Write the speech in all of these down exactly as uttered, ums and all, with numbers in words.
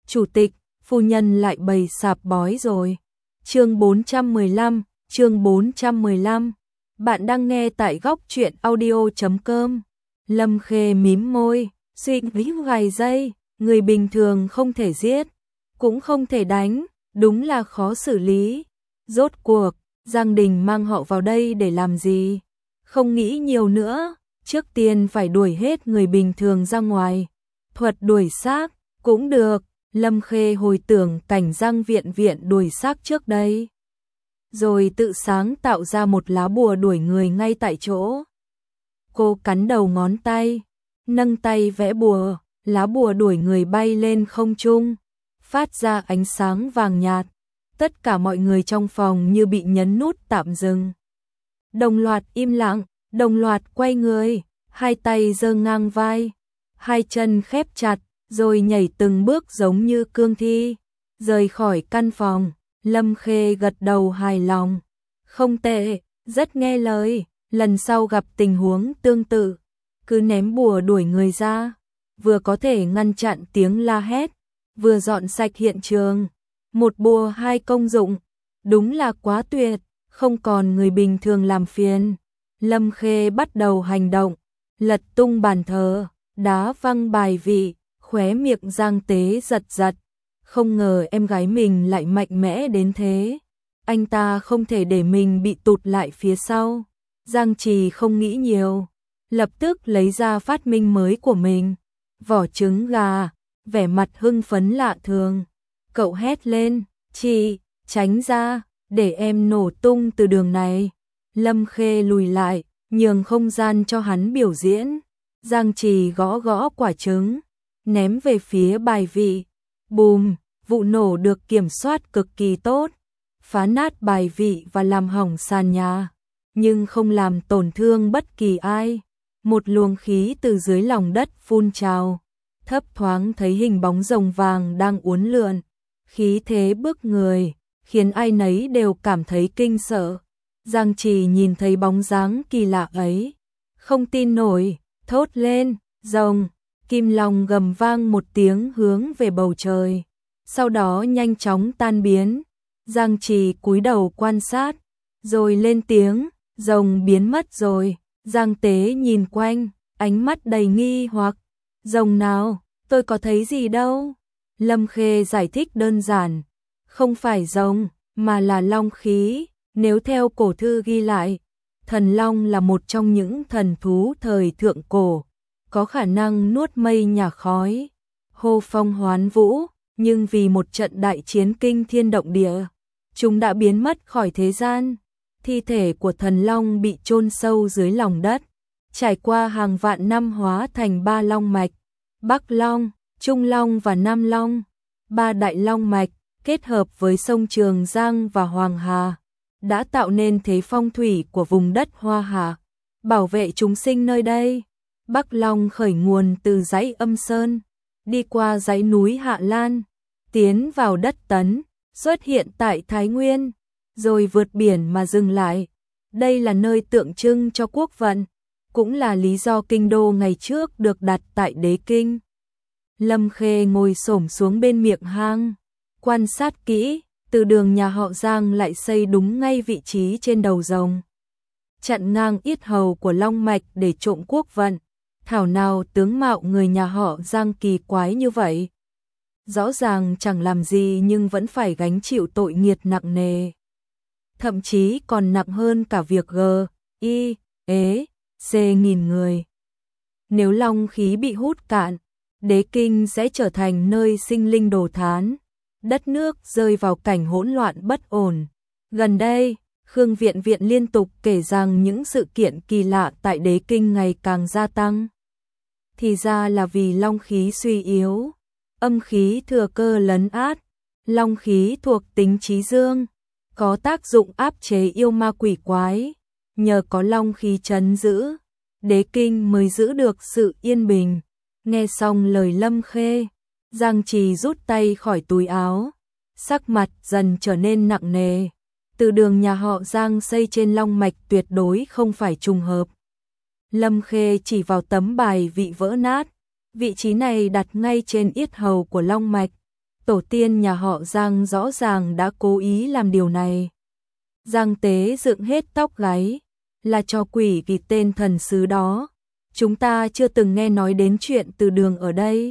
chủ tịch, phu nhân lại bày sạp bói rồi. Chương bốn trăm mười lăm, chương bốn trăm mười lăm. Bạn đang nghe tại góc truyện audio chấm com. Lâm Khê mím môi, suy nghĩ vài giây, người bình thường không thể giết, cũng không thể đánh, đúng là khó xử lý. Rốt cuộc, Giang Đình mang họ vào đây để làm gì? Không nghĩ nhiều nữa, trước tiên phải đuổi hết người bình thường ra ngoài. Thuật đuổi xác, cũng được. Lâm Khê hồi tưởng cảnh Giang Viện Viện đuổi xác trước đây, rồi tự sáng tạo ra một lá bùa đuổi người ngay tại chỗ. Cô cắn đầu ngón tay, nâng tay vẽ bùa, lá bùa đuổi người bay lên không trung, phát ra ánh sáng vàng nhạt. Tất cả mọi người trong phòng như bị nhấn nút tạm dừng. Đồng loạt im lặng, đồng loạt quay người, hai tay giơ ngang vai, hai chân khép chặt, rồi nhảy từng bước giống như cương thi, rời khỏi căn phòng. Lâm Khê gật đầu hài lòng. Không tệ, rất nghe lời, lần sau gặp tình huống tương tự, cứ ném bùa đuổi người ra, vừa có thể ngăn chặn tiếng la hét, vừa dọn sạch hiện trường. Một bùa hai công dụng, đúng là quá tuyệt, không còn người bình thường làm phiền. Lâm Khê bắt đầu hành động, lật tung bàn thờ, đá văng bài vị, khóe miệng Giang Tế giật giật. Không ngờ em gái mình lại mạnh mẽ đến thế. Anh ta không thể để mình bị tụt lại phía sau. Giang Trì không nghĩ nhiều, lập tức lấy ra phát minh mới của mình, vỏ trứng gà, vẻ mặt hưng phấn lạ thường. Cậu hét lên, chị, tránh ra, để em nổ tung từ đường này. Lâm Khê lùi lại, nhường không gian cho hắn biểu diễn. Giang Trì gõ gõ quả trứng, ném về phía bài vị. Bùm, vụ nổ được kiểm soát cực kỳ tốt, phá nát bài vị và làm hỏng sàn nhà, nhưng không làm tổn thương bất kỳ ai. Một luồng khí từ dưới lòng đất phun trào, thấp thoáng thấy hình bóng rồng vàng đang uốn lượn, khí thế bức người, khiến ai nấy đều cảm thấy kinh sợ. Giang Trì nhìn thấy bóng dáng kỳ lạ ấy, không tin nổi, thốt lên, rồng. Kim long gầm vang một tiếng hướng về bầu trời, sau đó nhanh chóng tan biến. Giang Trì cúi đầu quan sát, rồi lên tiếng, rồng biến mất rồi. Giang Tế nhìn quanh, ánh mắt đầy nghi hoặc, rồng nào, tôi có thấy gì đâu. Lâm Khê giải thích đơn giản, không phải rồng, mà là long khí. Nếu theo cổ thư ghi lại, thần long là một trong những thần thú thời thượng cổ, có khả năng nuốt mây nhả khói, hô phong hoán vũ, nhưng vì một trận đại chiến kinh thiên động địa, chúng đã biến mất khỏi thế gian. Thi thể của thần long bị chôn sâu dưới lòng đất, trải qua hàng vạn năm hóa thành ba long mạch, Bắc Long, Trung Long và Nam Long. Ba đại long mạch kết hợp với sông Trường Giang và Hoàng Hà, đã tạo nên thế phong thủy của vùng đất Hoa Hạ, bảo vệ chúng sinh nơi đây. Bắc Long khởi nguồn từ dãy Âm Sơn, đi qua dãy núi Hạ Lan, tiến vào đất Tấn, xuất hiện tại Thái Nguyên, rồi vượt biển mà dừng lại. Đây là nơi tượng trưng cho quốc vận, cũng là lý do kinh đô ngày trước được đặt tại Đế Kinh. Lâm Khê ngồi xổm xuống bên miệng hang, quan sát kỹ, từ đường nhà họ Giang lại xây đúng ngay vị trí trên đầu rồng, chặn ngang yết hầu của long mạch để trộm quốc vận. Thảo nào tướng mạo người nhà họ Giang kỳ quái như vậy. Rõ ràng chẳng làm gì nhưng vẫn phải gánh chịu tội nghiệt nặng nề. Thậm chí còn nặng hơn cả việc G, I, ế, C nghìn người. Nếu long khí bị hút cạn, Đế Kinh sẽ trở thành nơi sinh linh đồ thán, đất nước rơi vào cảnh hỗn loạn bất ổn. Gần đây, Khương Viện Viện liên tục kể rằng những sự kiện kỳ lạ tại Đế Kinh ngày càng gia tăng. Thì ra là vì long khí suy yếu, âm khí thừa cơ lấn át. Long khí thuộc tính trí dương, có tác dụng áp chế yêu ma quỷ quái. Nhờ có long khí trấn giữ, Đế Kinh mới giữ được sự yên bình. Nghe xong lời Lâm Khê, Giang Trì rút tay khỏi túi áo, sắc mặt dần trở nên nặng nề. Từ đường nhà họ Giang xây trên long mạch tuyệt đối không phải trùng hợp. Lâm Khê chỉ vào tấm bài vị vỡ nát, vị trí này đặt ngay trên yết hầu của long mạch, Tổ tiên nhà họ Giang rõ ràng đã cố ý làm điều này. Giang Tế dựng hết tóc gáy, là cho quỷ vì tên thần sứ đó. Chúng ta chưa từng nghe nói đến chuyện từ đường ở đây.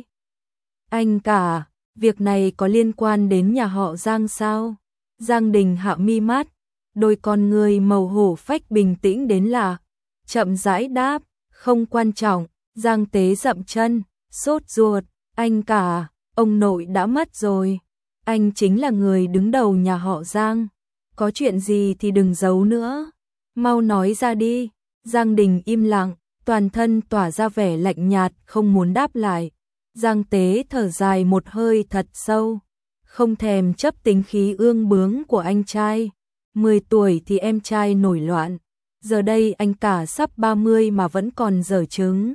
Anh cả, việc này có liên quan đến nhà họ Giang sao? Giang Đình hạ mi mắt, đôi con người màu hổ phách bình tĩnh đến lạ, chậm rãi đáp, không quan trọng. Giang Tế dậm chân, sốt ruột, anh cả, ông nội đã mất rồi. Anh chính là người đứng đầu nhà họ Giang. Có chuyện gì thì đừng giấu nữa. Mau nói ra đi. Giang Đình im lặng, toàn thân tỏa ra vẻ lạnh nhạt, không muốn đáp lại. Giang Tế thở dài một hơi thật sâu, không thèm chấp tính khí ương bướng của anh trai. mười tuổi thì em trai nổi loạn, giờ đây anh cả sắp ba mươi mà vẫn còn dở trứng.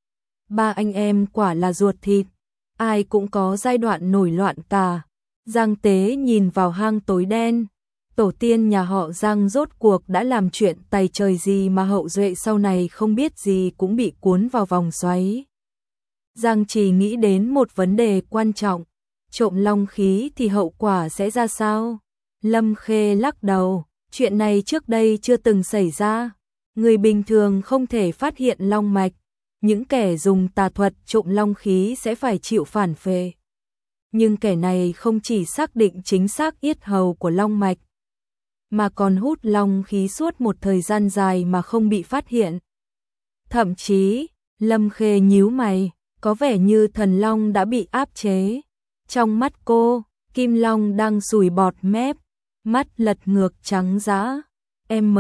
Ba anh em quả là ruột thịt, ai cũng có giai đoạn nổi loạn cả. Giang Tế nhìn vào hang tối đen. Tổ tiên nhà họ Giang rốt cuộc đã làm chuyện tày trời gì mà hậu duệ sau này không biết gì cũng bị cuốn vào vòng xoáy. Giang chỉ nghĩ đến một vấn đề quan trọng, trộm long khí thì hậu quả sẽ ra sao? Lâm Khê lắc đầu, chuyện này trước đây chưa từng xảy ra. Người bình thường không thể phát hiện long mạch, những kẻ dùng tà thuật trộm long khí sẽ phải chịu phản phệ. Nhưng kẻ này không chỉ xác định chính xác yết hầu của long mạch, mà còn hút long khí suốt một thời gian dài mà không bị phát hiện. Thậm chí, Lâm Khê nhíu mày, có vẻ như thần long đã bị áp chế. Trong mắt cô, kim long đang sùi bọt mép, mắt lật ngược trắng dã. M,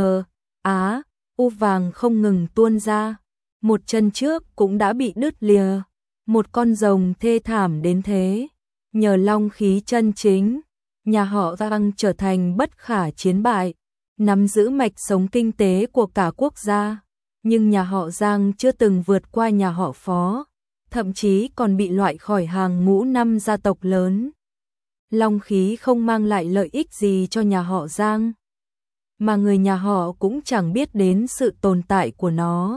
Á, U vàng không ngừng tuôn ra. Một chân trước cũng đã bị đứt lìa. Một con rồng thê thảm đến thế. Nhờ long khí chân chính, nhà họ Giang trở thành bất khả chiến bại, nắm giữ mạch sống kinh tế của cả quốc gia. Nhưng nhà họ Giang chưa từng vượt qua nhà họ Phó, thậm chí còn bị loại khỏi hàng ngũ năm gia tộc lớn. Long khí không mang lại lợi ích gì cho nhà họ Giang, mà người nhà họ cũng chẳng biết đến sự tồn tại của nó.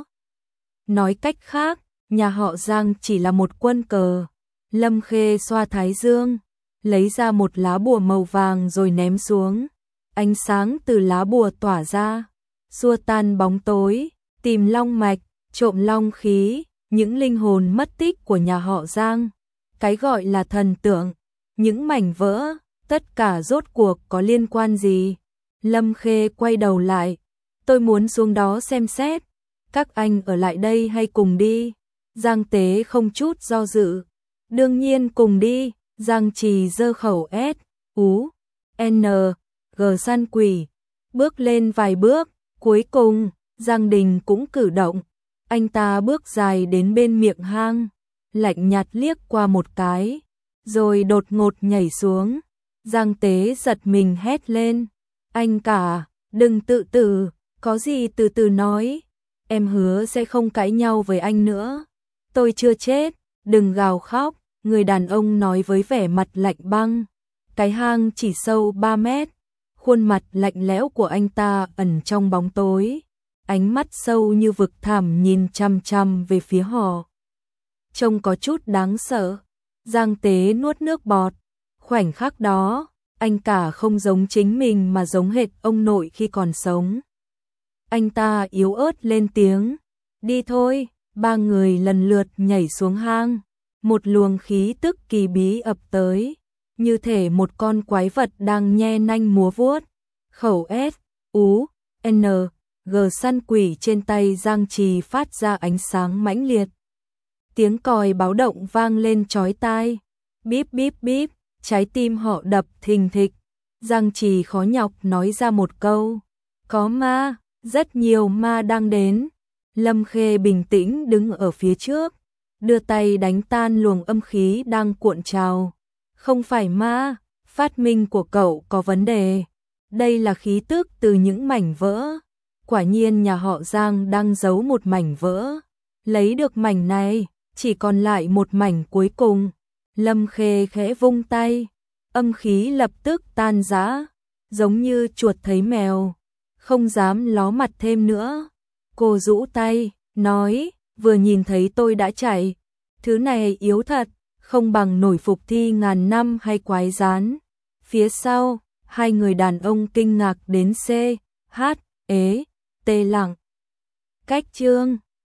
Nói cách khác, nhà họ Giang chỉ là một quân cờ. Lâm Khê xoa thái dương, lấy ra một lá bùa màu vàng rồi ném xuống. Ánh sáng từ lá bùa tỏa ra, xua tan bóng tối, tìm long mạch, trộm long khí, những linh hồn mất tích của nhà họ Giang. Cái gọi là thần tượng, những mảnh vỡ, tất cả rốt cuộc có liên quan gì? Lâm Khê quay đầu lại, tôi muốn xuống đó xem xét. Các anh ở lại đây hay cùng đi? Giang Tế không chút do dự. Đương nhiên cùng đi. Giang Trì giơ khẩu S, U, N, G săn quỷ, bước lên vài bước, cuối cùng, Giang Đình cũng cử động. Anh ta bước dài đến bên miệng hang, lạnh nhạt liếc qua một cái, rồi đột ngột nhảy xuống. Giang Tế giật mình hét lên, anh cả, đừng tự tử, có gì từ từ nói, em hứa sẽ không cãi nhau với anh nữa. Tôi chưa chết, đừng gào khóc. Người đàn ông nói với vẻ mặt lạnh băng. Cái hang chỉ sâu ba mét, khuôn mặt lạnh lẽo của anh ta ẩn trong bóng tối, ánh mắt sâu như vực thẳm nhìn chăm chăm về phía họ. Trông có chút đáng sợ. Giang Tế nuốt nước bọt. Khoảnh khắc đó, anh cả không giống chính mình mà giống hệt ông nội khi còn sống. Anh ta yếu ớt lên tiếng, đi thôi. Ba người lần lượt nhảy xuống hang. Một luồng khí tức kỳ bí ập tới, như thể một con quái vật đang nhe nanh múa vuốt. Khẩu S, U, N, G săn quỷ trên tay Giang Trì phát ra ánh sáng mãnh liệt. Tiếng còi báo động vang lên chói tai. Bíp bíp bíp, trái tim họ đập thình thịch. Giang Trì khó nhọc nói ra một câu. Có ma, rất nhiều ma đang đến. Lâm Khê bình tĩnh đứng ở phía trước, đưa tay đánh tan luồng âm khí đang cuộn trào. Không phải ma, phát minh của cậu có vấn đề. Đây là khí tức từ những mảnh vỡ. Quả nhiên nhà họ Giang đang giấu một mảnh vỡ. Lấy được mảnh này, chỉ còn lại một mảnh cuối cùng. Lâm Khê khẽ vung tay, âm khí lập tức tan rã, giống như chuột thấy mèo, không dám ló mặt thêm nữa. Cô rũ tay, nói, vừa nhìn thấy tôi đã chạy, thứ này yếu thật, không bằng nổi phục thi ngàn năm hay quái rán. Phía sau, hai người đàn ông kinh ngạc đến C, H, ế, tê lặng. Cách chương